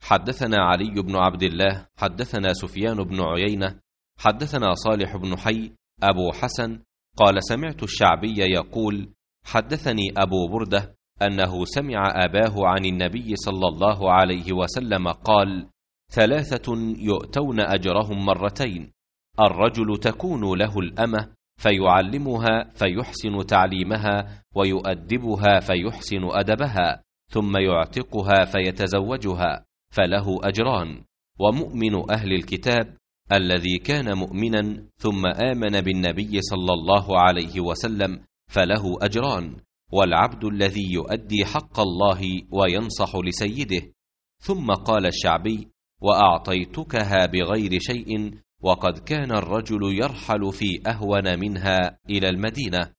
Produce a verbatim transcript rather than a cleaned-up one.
حدثنا علي بن عبد الله حدثنا سفيان بن عيينة حدثنا صالح بن حي أبو حسن قال سمعت الشعبي يقول حدثني أبو بردة أنه سمع أباه عن النبي صلى الله عليه وسلم قال ثلاثة يؤتون أجرهم مرتين: الرجل تكون له الأمة فيعلمها فيحسن تعليمها ويؤدبها فيحسن أدبها ثم يعتقها فيتزوجها فله أجران، ومؤمن أهل الكتاب الذي كان مؤمنا ثم آمن بالنبي صلى الله عليه وسلم فله أجران، والعبد الذي يؤدي حق الله وينصح لسيده. ثم قال الشعبي: وأعطيتكها بغير شيء، وقد كان الرجل يرحل في أهون منها إلى المدينة.